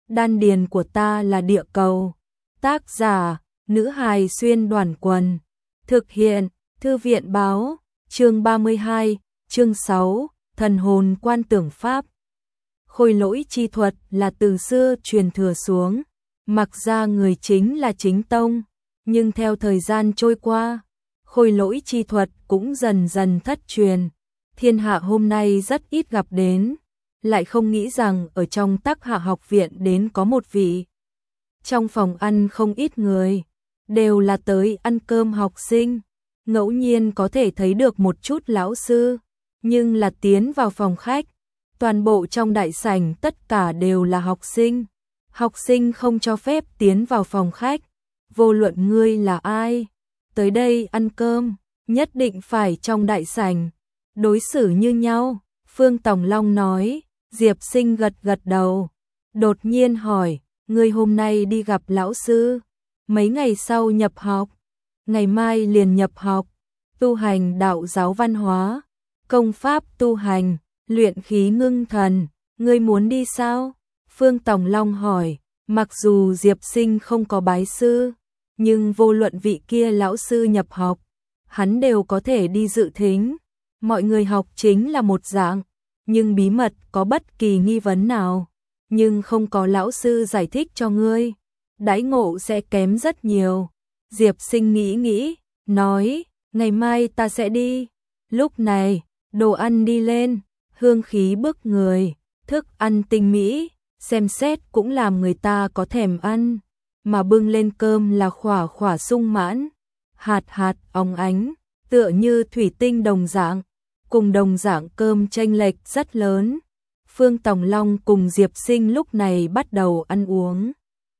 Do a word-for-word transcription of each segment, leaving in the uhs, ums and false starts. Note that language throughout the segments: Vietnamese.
Đan điền của ta là địa cầu. Tác giả, nữ hài xuyên đoàn quần. Thực hiện, thư viện báo, chương ba mươi hai, chương sáu, thần hồn quan tưởng pháp. Khôi lỗi chi thuật là từ xưa truyền thừa xuống, mặc ra người chính là chính tông, nhưng theo thời gian trôi qua, khôi lỗi chi thuật cũng dần dần thất truyền. Thiên hạ hôm nay rất ít gặp đến, lại không nghĩ rằng ở trong Tắc Hạ học viện đến có một vị. Trong phòng ăn không ít người, đều là tới ăn cơm học sinh, ngẫu nhiên có thể thấy được một chút lão sư, nhưng là tiến vào phòng khách, toàn bộ trong đại sảnh tất cả đều là học sinh. Học sinh không cho phép tiến vào phòng khách, vô luận ngươi là ai, tới đây ăn cơm, nhất định phải trong đại sảnh, đối xử như nhau. Phương Tòng Long nói. Diệp Sinh gật gật đầu, đột nhiên hỏi, ngươi hôm nay đi gặp lão sư, mấy ngày sau nhập học, ngày mai liền nhập học, tu hành đạo giáo văn hóa, công pháp tu hành, luyện khí ngưng thần, ngươi muốn đi sao? Phương Tòng Long hỏi, mặc dù Diệp Sinh không có bái sư, nhưng vô luận vị kia lão sư nhập học, hắn đều có thể đi dự thính, mọi người học chính là một dạng. Nhưng bí mật có bất kỳ nghi vấn nào, nhưng không có lão sư giải thích cho ngươi, đãi ngộ sẽ kém rất nhiều. Diệp Sinh nghĩ nghĩ, nói, ngày mai ta sẽ đi. Lúc này, đồ ăn đi lên, hương khí bức người, thức ăn tinh mỹ, xem xét cũng làm người ta có thèm ăn, mà bưng lên cơm là khỏa khỏa sung mãn, hạt hạt óng ánh, tựa như thủy tinh đồng dạng. Cùng đồng dạng cơm chênh lệch rất lớn. Phương Tòng Long cùng Diệp Sinh lúc này bắt đầu ăn uống.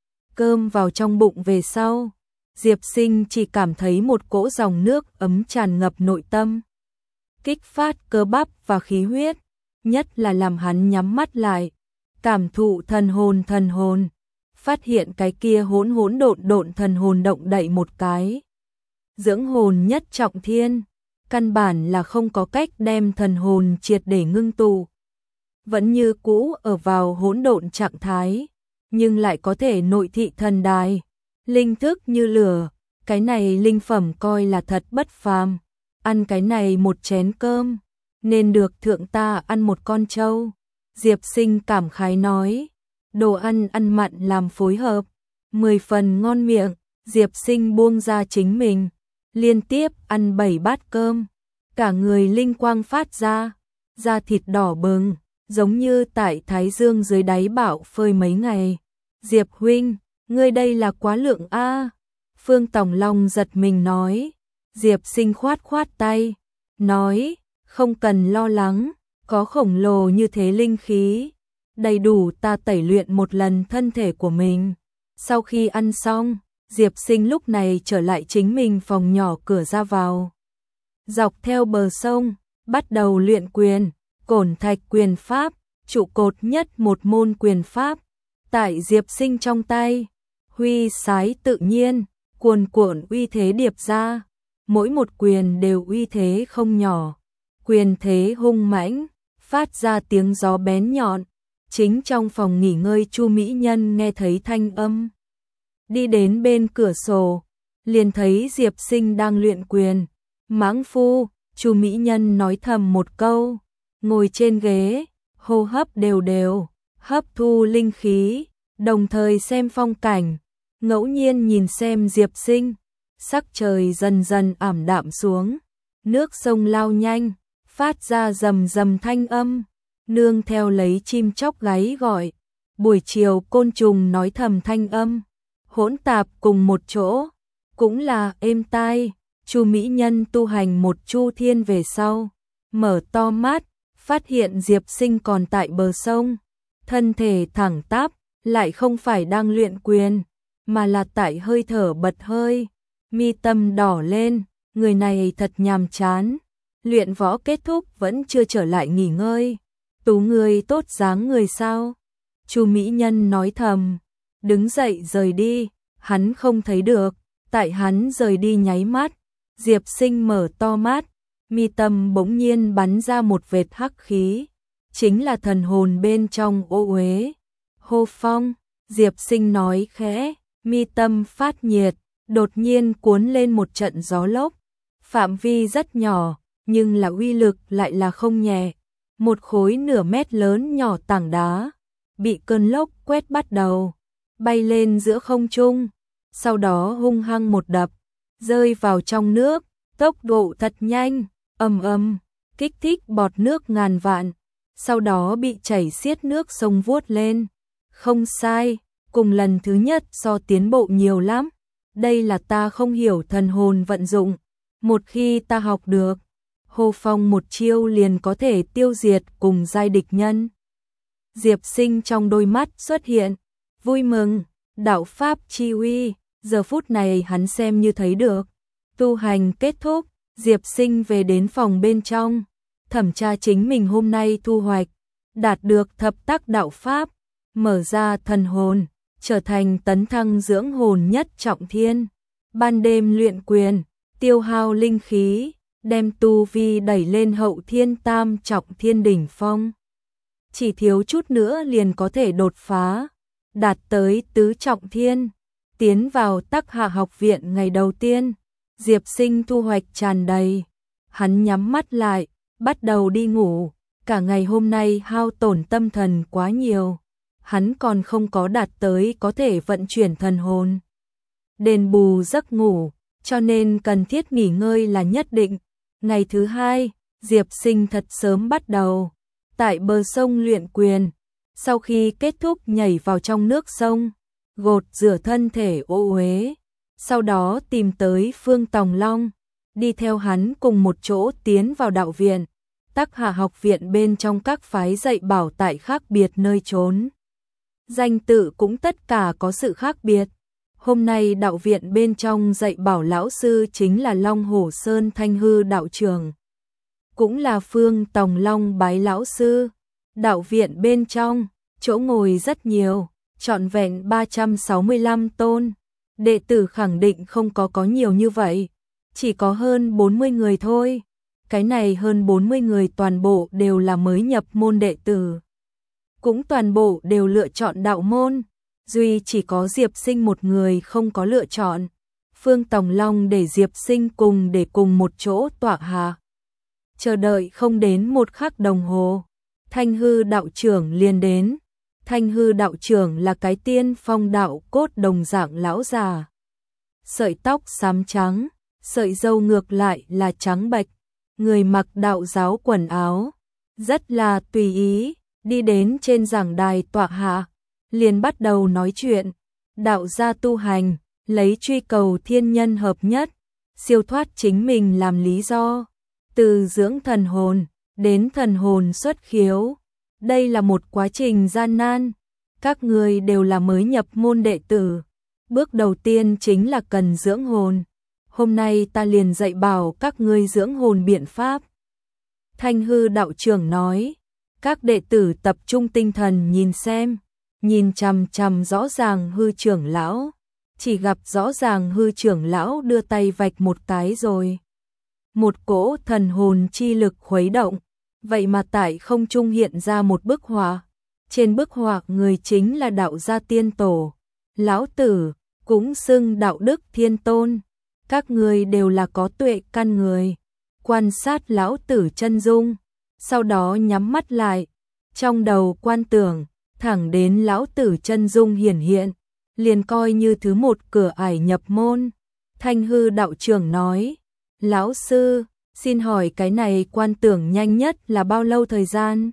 Cơm vào trong bụng về sau, Diệp Sinh chỉ cảm thấy một cỗ dòng nước ấm tràn ngập nội tâm, kích phát cơ bắp và khí huyết, nhất là làm hắn nhắm mắt lại, cảm thụ thần hồn thần hồn, phát hiện cái kia hỗn hỗn độn độn thần hồn động đậy một cái. Dưỡng hồn nhất trọng thiên, căn bản là không có cách đem thần hồn triệt để ngưng tụ. Vẫn như cũ ở vào hỗn độn trạng thái, nhưng lại có thể nội thị thần đài, linh thức như lửa, cái này linh phẩm coi là thật bất phàm. Ăn cái này một chén cơm, nên được thượng ta ăn một con trâu. Diệp Sinh cảm khái nói, đồ ăn ăn mặn làm phối hợp, mười phần ngon miệng. Diệp Sinh buông ra chính mình, liên tiếp ăn bảy bát cơm, cả người linh quang phát ra, da thịt đỏ bừng, giống như tại thái dương dưới đáy bão phơi mấy ngày. Diệp huynh, ngươi đây là quá lượng a. Phương Tòng Long giật mình nói. Diệp Sinh khoát khoát tay, nói, không cần lo lắng, có khổng lồ như thế linh khí, đầy đủ ta tẩy luyện một lần thân thể của mình. Sau khi ăn xong, Diệp Sinh lúc này trở lại chính mình phòng nhỏ cửa ra vào. Dọc theo bờ sông, bắt đầu luyện quyền, cổn thạch quyền pháp, trụ cột nhất một môn quyền pháp. Tại Diệp Sinh trong tay, huy sái tự nhiên, cuồn cuộn uy thế điệp ra, mỗi một quyền đều uy thế không nhỏ, quyền thế hung mãnh, phát ra tiếng gió bén nhọn. Chính trong phòng nghỉ ngơi Chu Mỹ Nhân nghe thấy thanh âm, đi đến bên cửa sổ, liền thấy Diệp Sinh đang luyện quyền. Mãng phu, Chu Mỹ Nhân nói thầm một câu, ngồi trên ghế, hô hấp đều đều, hấp thu linh khí, đồng thời xem phong cảnh, ngẫu nhiên nhìn xem Diệp Sinh. Sắc trời dần dần ảm đạm xuống, nước sông lao nhanh, phát ra rầm rầm thanh âm, nương theo lấy chim chóc gáy gọi, buổi chiều côn trùng nói thầm thanh âm, hỗn tạp cùng một chỗ, cũng là êm tai. Chu Mỹ Nhân tu hành một chu thiên về sau, mở to mắt, phát hiện Diệp Sinh còn tại bờ sông, thân thể thẳng tắp, lại không phải đang luyện quyền, mà là tại hơi thở bật hơi, mi tâm đỏ lên, người này thật nhàm chán, luyện võ kết thúc vẫn chưa trở lại nghỉ ngơi. Tú người tốt dáng người sao? Chu Mỹ Nhân nói thầm, đứng dậy rời đi, hắn không thấy được, tại hắn rời đi nháy mắt, Diệp Sinh mở to mắt, mi tâm bỗng nhiên bắn ra một vệt hắc khí, chính là thần hồn bên trong ô uế. Hô phong, Diệp Sinh nói khẽ, mi tâm phát nhiệt, đột nhiên cuốn lên một trận gió lốc. Phạm vi rất nhỏ, nhưng là uy lực lại là không nhẹ. Một khối nửa mét lớn nhỏ tảng đá, bị cơn lốc quét bắt đầu, bay lên giữa không trung, sau đó hung hăng một đập, rơi vào trong nước, tốc độ thật nhanh, ầm ầm, kích thích bọt nước ngàn vạn, sau đó bị chảy xiết nước sông vuốt lên. Không sai, cùng lần thứ nhất so tiến bộ nhiều lắm. Đây là ta không hiểu thần hồn vận dụng, một khi ta học được, Hồ Phong một chiêu liền có thể tiêu diệt cùng giai địch nhân. Diệp Sinh trong đôi mắt xuất hiện vui mừng, đạo pháp chi uy, giờ phút này hắn xem như thấy được. Tu hành kết thúc, Diệp Sinh về đến phòng bên trong, thẩm tra chính mình hôm nay thu hoạch, đạt được thập tác đạo pháp, mở ra thần hồn, trở thành tấn thăng dưỡng hồn nhất trọng thiên. Ban đêm luyện quyền, tiêu hao linh khí, đem tu vi đẩy lên hậu thiên tam trọng thiên đỉnh phong. Chỉ thiếu chút nữa liền có thể đột phá, đạt tới tứ trọng thiên, tiến vào Tắc Hạ học viện ngày đầu tiên. Diệp Sinh thu hoạch tràn đầy, hắn nhắm mắt lại, bắt đầu đi ngủ. Cả ngày hôm nay hao tổn tâm thần quá nhiều, hắn còn không có đạt tới có thể vận chuyển thần hồn, đền bù giấc ngủ, cho nên cần thiết nghỉ ngơi là nhất định. Ngày thứ hai, Diệp Sinh thật sớm bắt đầu tại bờ sông luyện quyền, sau khi kết thúc nhảy vào trong nước sông, gột rửa thân thể ô uế, sau đó tìm tới Phương Tòng Long, đi theo hắn cùng một chỗ tiến vào đạo viện. Tắc Hạ học viện bên trong các phái dạy bảo tại khác biệt nơi trốn, danh tự cũng tất cả có sự khác biệt. Hôm nay đạo viện bên trong dạy bảo lão sư chính là Long Hổ Sơn Thanh Hư đạo trưởng, cũng là Phương Tòng Long bái lão sư. Đạo viện bên trong, chỗ ngồi rất nhiều, trọn vẹn ba trăm sáu mươi lăm tôn. Đệ tử khẳng định không có có nhiều như vậy, chỉ có hơn bốn mươi người thôi. Cái này hơn bốn mươi người toàn bộ đều là mới nhập môn đệ tử, cũng toàn bộ đều lựa chọn đạo môn, duy chỉ có Diệp Sinh một người không có lựa chọn. Phương Tòng Long để Diệp Sinh cùng để cùng một chỗ tọa hạ, chờ đợi không đến một khắc đồng hồ, Thanh Hư đạo trưởng liền đến. Thanh Hư đạo trưởng là cái tiên phong đạo cốt đồng dạng lão già, sợi tóc xám trắng, sợi râu ngược lại là trắng bệch, người mặc đạo giáo quần áo, rất là tùy ý, đi đến trên giảng đài tọa hạ, liền bắt đầu nói chuyện. Đạo gia tu hành, lấy truy cầu thiên nhân hợp nhất, siêu thoát chính mình làm lý do, từ dưỡng thần hồn đến thần hồn xuất khiếu. Đây là một quá trình gian nan, các người đều là mới nhập môn đệ tử, bước đầu tiên chính là cần dưỡng hồn. Hôm nay ta liền dạy bảo các ngươi dưỡng hồn biện pháp. Thanh Hư đạo trưởng nói, các đệ tử tập trung tinh thần nhìn xem, nhìn chằm chằm rõ ràng Hư trưởng lão, chỉ gặp rõ ràng Hư trưởng lão đưa tay vạch một cái rồi. Một cỗ thần hồn chi lực khuấy động, vậy mà tại không trung hiện ra một bức họa. Trên bức họa người chính là đạo gia tiên tổ, lão tử, cũng xưng đạo đức thiên tôn. Các người đều là có tuệ căn người. Quan sát lão tử chân dung, sau đó nhắm mắt lại, trong đầu quan tưởng, thẳng đến lão tử chân dung hiển hiện, liền coi như thứ một cửa ải nhập môn. Thanh Hư đạo trưởng nói, lão sư, xin hỏi cái này quan tưởng nhanh nhất là bao lâu thời gian?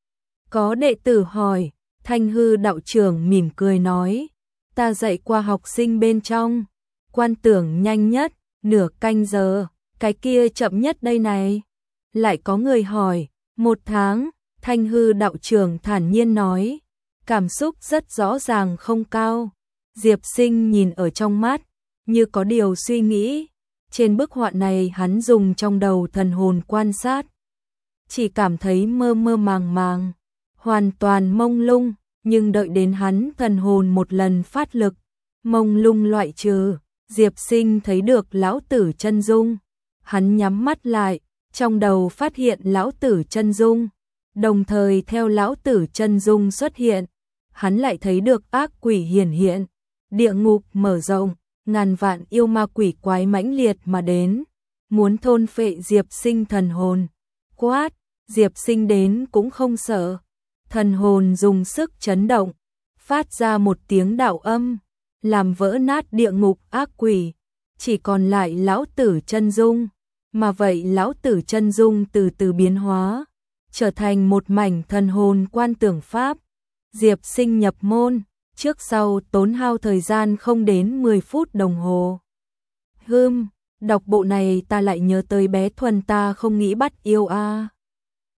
Có đệ tử hỏi. Thanh Hư đạo trưởng mỉm cười nói, ta dạy qua học sinh bên trong, quan tưởng nhanh nhất nửa canh giờ, cái kia chậm nhất đây này. Lại có người hỏi, một tháng. Thanh Hư đạo trưởng thản nhiên nói, cảm xúc rất rõ ràng không cao. Diệp Sinh nhìn ở trong mắt, như có điều suy nghĩ. Trên bức họa này hắn dùng trong đầu thần hồn quan sát, chỉ cảm thấy mơ mơ màng màng, hoàn toàn mông lung, nhưng đợi đến hắn thần hồn một lần phát lực, mông lung loại trừ, Diệp Sinh thấy được lão tử chân dung. Hắn nhắm mắt lại, trong đầu phát hiện lão tử chân dung, đồng thời theo lão tử chân dung xuất hiện, hắn lại thấy được ác quỷ hiển hiện, địa ngục mở rộng, ngàn vạn yêu ma quỷ quái mãnh liệt mà đến, muốn thôn phệ Diệp Sinh thần hồn. Quát, Diệp Sinh đến cũng không sợ, thần hồn dùng sức chấn động, phát ra một tiếng đạo âm, làm vỡ nát địa ngục ác quỷ, chỉ còn lại lão tử chân dung, mà vậy lão tử chân dung từ từ biến hóa, trở thành một mảnh thần hồn quan tưởng pháp. Diệp Sinh nhập môn, trước sau tốn hao thời gian không đến mười phút đồng hồ. Hừm, đọc bộ này ta lại nhớ tới bé Thuần ta không nghĩ bắt yêu a. À.